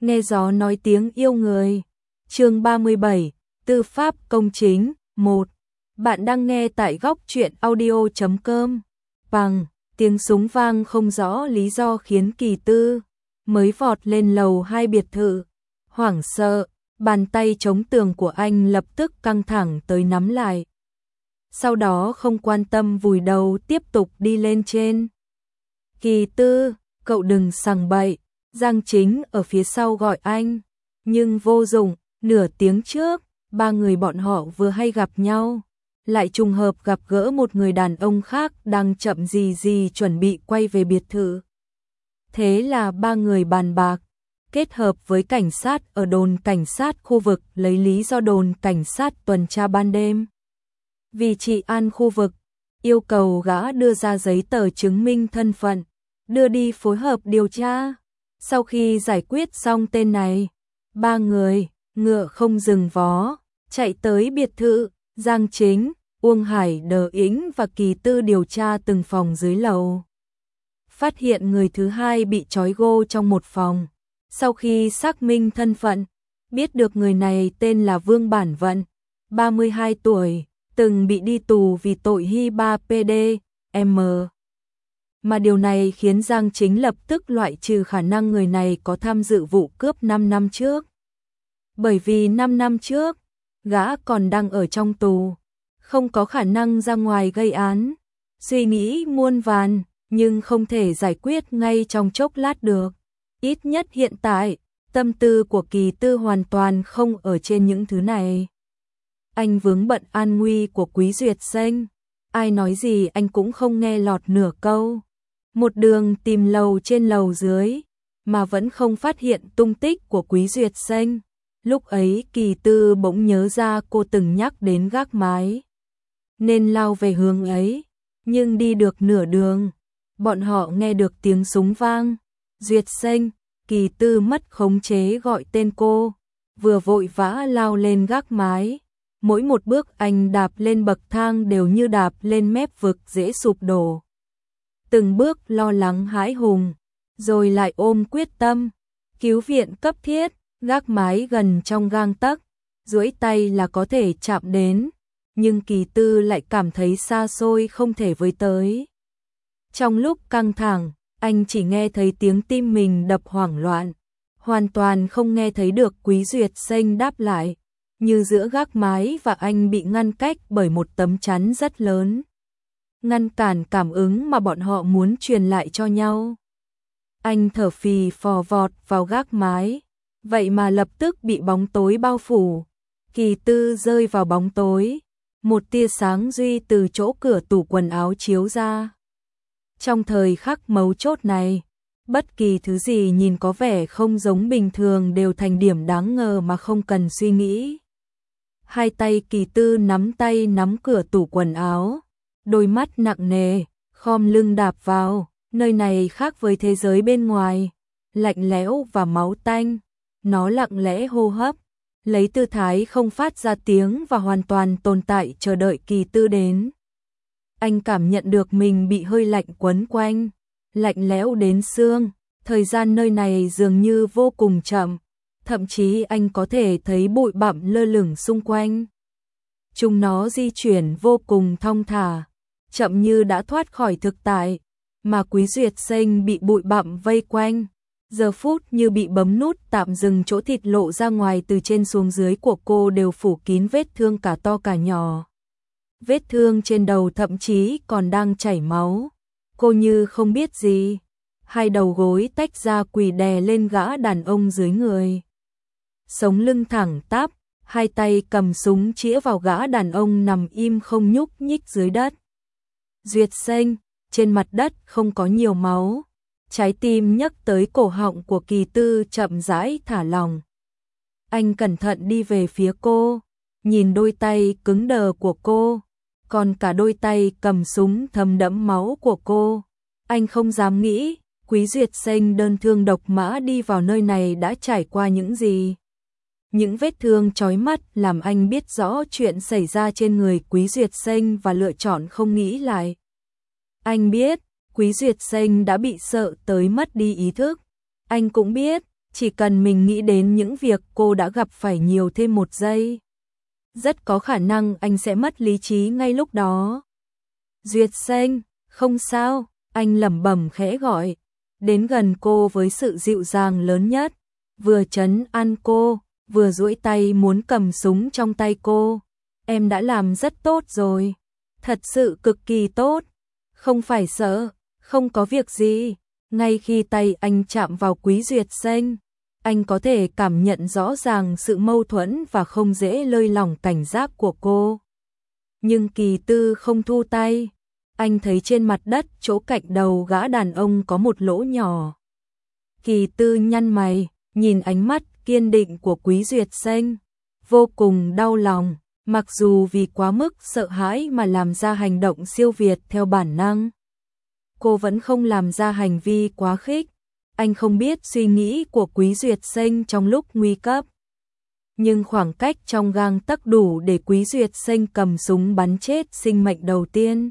Nghe gió nói tiếng yêu người. Chương 37, Tư pháp công chính. 1. Bạn đang nghe tại góc truyện audio.com. Bằng tiếng súng vang không rõ lý do khiến Kỳ Tư mới vọt lên lầu 2 biệt thự. Hoảng sợ, bàn tay chống tường của anh lập tức căng thẳng tới nắm lại. Sau đó không quan tâm vùi đầu tiếp tục đi lên trên. Kỳ Tư, cậu đừng sằng bậy. Giang Chính ở phía sau gọi anh, nhưng vô dụng. Nửa tiếng trước, ba người bọn họ vừa hay gặp nhau, lại trùng hợp gặp gỡ một người đàn ông khác đang chậm gì chuẩn bị quay về biệt thự. Thế là ba người bàn bạc, kết hợp với cảnh sát ở đồn cảnh sát khu vực lấy lý do đồn cảnh sát tuần tra ban đêm. Vì trị an khu vực, yêu cầu gã đưa ra giấy tờ chứng minh thân phận, đưa đi phối hợp điều tra. Sau khi giải quyết xong tên này, ba người, ngựa không dừng vó, chạy tới biệt thự. Giang Chính, Uông Hải, Đờ Ĩnh và Kỳ Tư điều tra từng phòng dưới lầu. Phát hiện người thứ hai bị trói gô trong một phòng. Sau khi xác minh thân phận, biết được người này tên là Vương Bản Vận, 32 tuổi, từng bị đi tù vì tội Hy-3 PD-M. Mà điều này khiến Giang Chính lập tức loại trừ khả năng người này có tham dự vụ cướp 5 năm trước. Bởi vì 5 năm trước, gã còn đang ở trong tù, không có khả năng ra ngoài gây án. Suy nghĩ muôn vàn, nhưng không thể giải quyết ngay trong chốc lát được. Ít nhất hiện tại, tâm tư của Kỳ Tư hoàn toàn không ở trên những thứ này. Anh vướng bận an nguy của Quý Duyệt Sinh, ai nói gì anh cũng không nghe lọt nửa câu. Một đường tìm lầu trên lầu dưới, mà vẫn không phát hiện tung tích của Quý Duyệt Sinh. Lúc ấy Kỳ Tư bỗng nhớ ra cô từng nhắc đến gác mái, nên lao về hướng ấy, nhưng đi được nửa đường, bọn họ nghe được tiếng súng vang. Duyệt Sinh, Kỳ Tư mất khống chế gọi tên cô, vừa vội vã lao lên gác mái. Mỗi một bước anh đạp lên bậc thang đều như đạp lên mép vực dễ sụp đổ. Từng bước lo lắng hãi hùng, rồi lại ôm quyết tâm. Cứu viện cấp thiết, gác mái gần trong gang tấc, duỗi tay là có thể chạm đến, nhưng Kỳ Tư lại cảm thấy xa xôi không thể với tới. Trong lúc căng thẳng, anh chỉ nghe thấy tiếng tim mình đập hoảng loạn, hoàn toàn không nghe thấy được Quý Duyệt Sinh đáp lại, như giữa gác mái và anh bị ngăn cách bởi một tấm chắn rất lớn, ngăn cản cảm ứng mà bọn họ muốn truyền lại cho nhau. Anh thở phì phò vọt vào gác mái, vậy mà lập tức bị bóng tối bao phủ. Kỳ Tư rơi vào bóng tối, một tia sáng duy từ chỗ cửa tủ quần áo chiếu ra. Trong thời khắc mấu chốt này, bất kỳ thứ gì nhìn có vẻ không giống bình thường đều thành điểm đáng ngờ mà không cần suy nghĩ. Hai tay Kỳ Tư nắm cửa tủ quần áo, đôi mắt nặng nề, khom lưng đạp vào. Nơi này khác với thế giới bên ngoài, lạnh lẽo và máu tanh. Nó lặng lẽ hô hấp, lấy tư thái không phát ra tiếng và hoàn toàn tồn tại chờ đợi Kỳ Tư đến. Anh cảm nhận được mình bị hơi lạnh quấn quanh, lạnh lẽo đến xương. Thời gian nơi này dường như vô cùng chậm, thậm chí anh có thể thấy bụi bặm lơ lửng xung quanh. Chúng nó di chuyển vô cùng thong thả, chậm như đã thoát khỏi thực tại, mà Quý Duyệt Sinh bị bụi bặm vây quanh. Giờ phút như bị bấm nút tạm dừng, chỗ thịt lộ ra ngoài từ trên xuống dưới của cô đều phủ kín vết thương cả to cả nhỏ. Vết thương trên đầu thậm chí còn đang chảy máu. Cô như không biết gì. Hai đầu gối tách ra quỳ đè lên gã đàn ông dưới người. Sống lưng thẳng tắp, hai tay cầm súng chĩa vào gã đàn ông nằm im không nhúc nhích dưới đất. Duyệt Sinh, trên mặt đất không có nhiều máu. Trái tim nhấc tới cổ họng của Kỳ Tư chậm rãi thả lỏng. Anh cẩn thận đi về phía cô, nhìn đôi tay cứng đờ của cô, còn cả đôi tay cầm súng thấm đẫm máu của cô. Anh không dám nghĩ, Quý Duyệt Sinh đơn thương độc mã đi vào nơi này đã trải qua những gì. Những vết thương chói mắt làm anh biết rõ chuyện xảy ra trên người Quý Duyệt Sinh và lựa chọn không nghĩ lại. Anh biết, Quý Duyệt Sinh đã bị sợ tới mất đi ý thức. Anh cũng biết, chỉ cần mình nghĩ đến những việc cô đã gặp phải nhiều thêm một giây, rất có khả năng anh sẽ mất lý trí ngay lúc đó. Duyệt Sinh, không sao, anh lẩm bẩm khẽ gọi, đến gần cô với sự dịu dàng lớn nhất, vừa trấn an cô, vừa duỗi tay muốn cầm súng trong tay cô. Em đã làm rất tốt rồi, thật sự cực kỳ tốt, không phải sợ, không có việc gì. Ngay khi tay anh chạm vào Quý Duyệt Sinh, anh có thể cảm nhận rõ ràng sự mâu thuẫn và không dễ lơi lỏng cảnh giác của cô. Nhưng Kỳ Tư không thu tay, anh thấy trên mặt đất chỗ cạnh đầu gã đàn ông có một lỗ nhỏ. Kỳ Tư nhăn mày, nhìn ánh mắt kiên định của Quý Duyệt Sinh, vô cùng đau lòng, mặc dù vì quá mức sợ hãi mà làm ra hành động siêu việt theo bản năng. Cô vẫn không làm ra hành vi quá khích. Anh không biết suy nghĩ của Quý Duyệt Sinh trong lúc nguy cấp. Nhưng khoảng cách trong gang tấc đủ để Quý Duyệt Sinh cầm súng bắn chết sinh mệnh đầu tiên.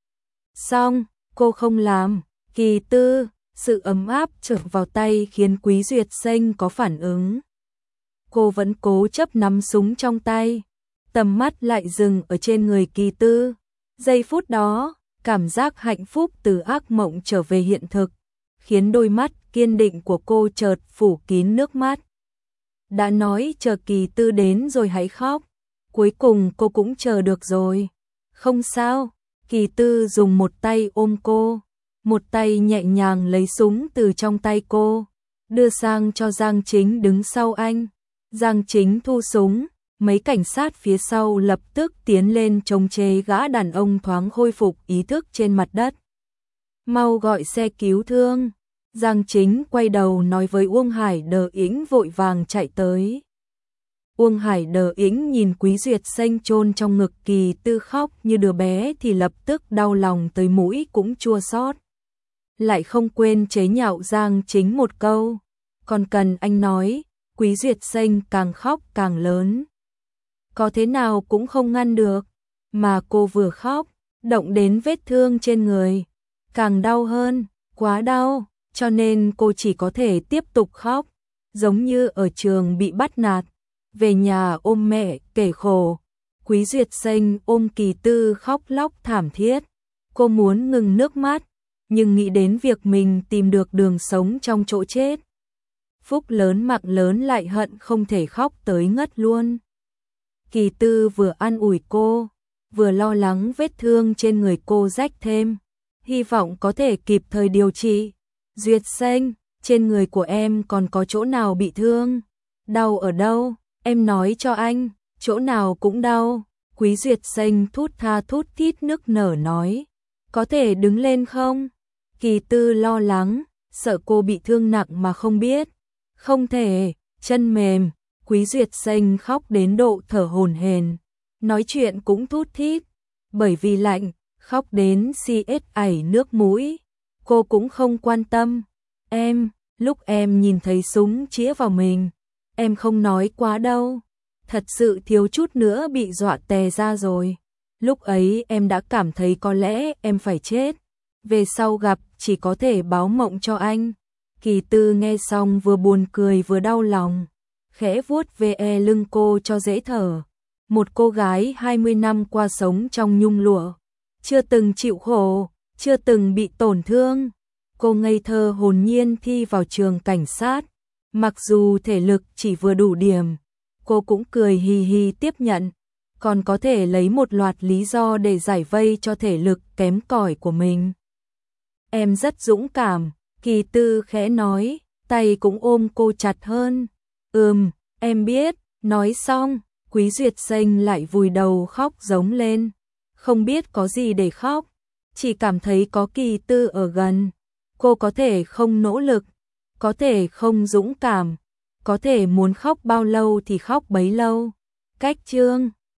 Xong, cô không làm. Kỳ Tư, sự ấm áp trở vào tay khiến Quý Duyệt Sinh có phản ứng. Cô vẫn cố chấp nắm súng trong tay. Tầm mắt lại dừng ở trên người Kỳ Tư. Giây phút đó, cảm giác hạnh phúc từ ác mộng trở về hiện thực, khiến đôi mắt kiên định của cô chợt phủ kín nước mắt. Đã nói chờ Kỳ Tư đến rồi hãy khóc, cuối cùng cô cũng chờ được rồi. Không sao, Kỳ Tư dùng một tay ôm cô, một tay nhẹ nhàng lấy súng từ trong tay cô, đưa sang cho Giang Chính đứng sau anh. Giang Chính thu súng, mấy cảnh sát phía sau lập tức tiến lên chống chế gã đàn ông thoáng khôi phục ý thức trên mặt đất. Mau gọi xe cứu thương. Giang Chính quay đầu nói với Uông Hải Đờ Yĩnh vội vàng chạy tới. Uông Hải Đờ Yĩnh nhìn Quý Duyệt Sinh chôn trong ngực Kỳ Tư khóc như đứa bé thì lập tức đau lòng tới mũi cũng chua xót. Lại không quên chế nhạo Giang Chính một câu. Còn cần anh nói, Quý Duyệt Sinh càng khóc càng lớn. Có thế nào cũng không ngăn được, mà cô vừa khóc, động đến vết thương trên người, càng đau hơn, quá đau, cho nên cô chỉ có thể tiếp tục khóc, giống như ở trường bị bắt nạt, về nhà ôm mẹ kể khổ. Quý Duyệt Sinh ôm Kỳ Tư khóc lóc thảm thiết, cô muốn ngừng nước mắt, nhưng nghĩ đến việc mình tìm được đường sống trong chỗ chết. Phúc lớn mạng lớn lại hận không thể khóc tới ngất luôn. Kỳ Tư vừa an ủi cô, vừa lo lắng vết thương trên người cô rách thêm, hy vọng có thể kịp thời điều trị. Duyệt Sinh, trên người của em còn có chỗ nào bị thương? Đau ở đâu? Em nói cho anh, chỗ nào cũng đau. Quý Duyệt Sinh thút tha thút thít nức nở nói, có thể đứng lên không? Kỳ Tư lo lắng, sợ cô bị thương nặng mà không biết. Không thể, chân mềm. Quý Duyệt Sinh khóc đến độ thở hổn hển, nói chuyện cũng thút thít, bởi vì lạnh, khóc đến si ết ảy nước mũi. Cô cũng không quan tâm. Lúc em nhìn thấy súng chĩa vào mình, em không nói quá đâu, thật sự thiếu chút nữa bị dọa tè ra rồi. Lúc ấy em đã cảm thấy có lẽ em phải chết, về sau gặp chỉ có thể báo mộng cho anh. Kỳ Tư nghe xong vừa buồn cười vừa đau lòng, khẽ vuốt ve lưng cô cho dễ thở. Một cô gái 20 năm qua sống trong nhung lụa, chưa từng chịu khổ, chưa từng bị tổn thương. Cô ngây thơ hồn nhiên thi vào trường cảnh sát, mặc dù thể lực chỉ vừa đủ điểm, cô cũng cười hì hì tiếp nhận, còn có thể lấy một loạt lý do để giải vây cho thể lực kém cỏi của mình. Em rất dũng cảm, Kỳ Tư khẽ nói, tay cũng ôm cô chặt hơn. Em biết. Nói xong, Quý Duyệt Sinh lại vùi đầu khóc giống lên. Không biết có gì để khóc, chỉ cảm thấy có Kỳ Tư ở gần. Cô có thể không nỗ lực, có thể không dũng cảm, có thể muốn khóc bao lâu thì khóc bấy lâu. Cách chương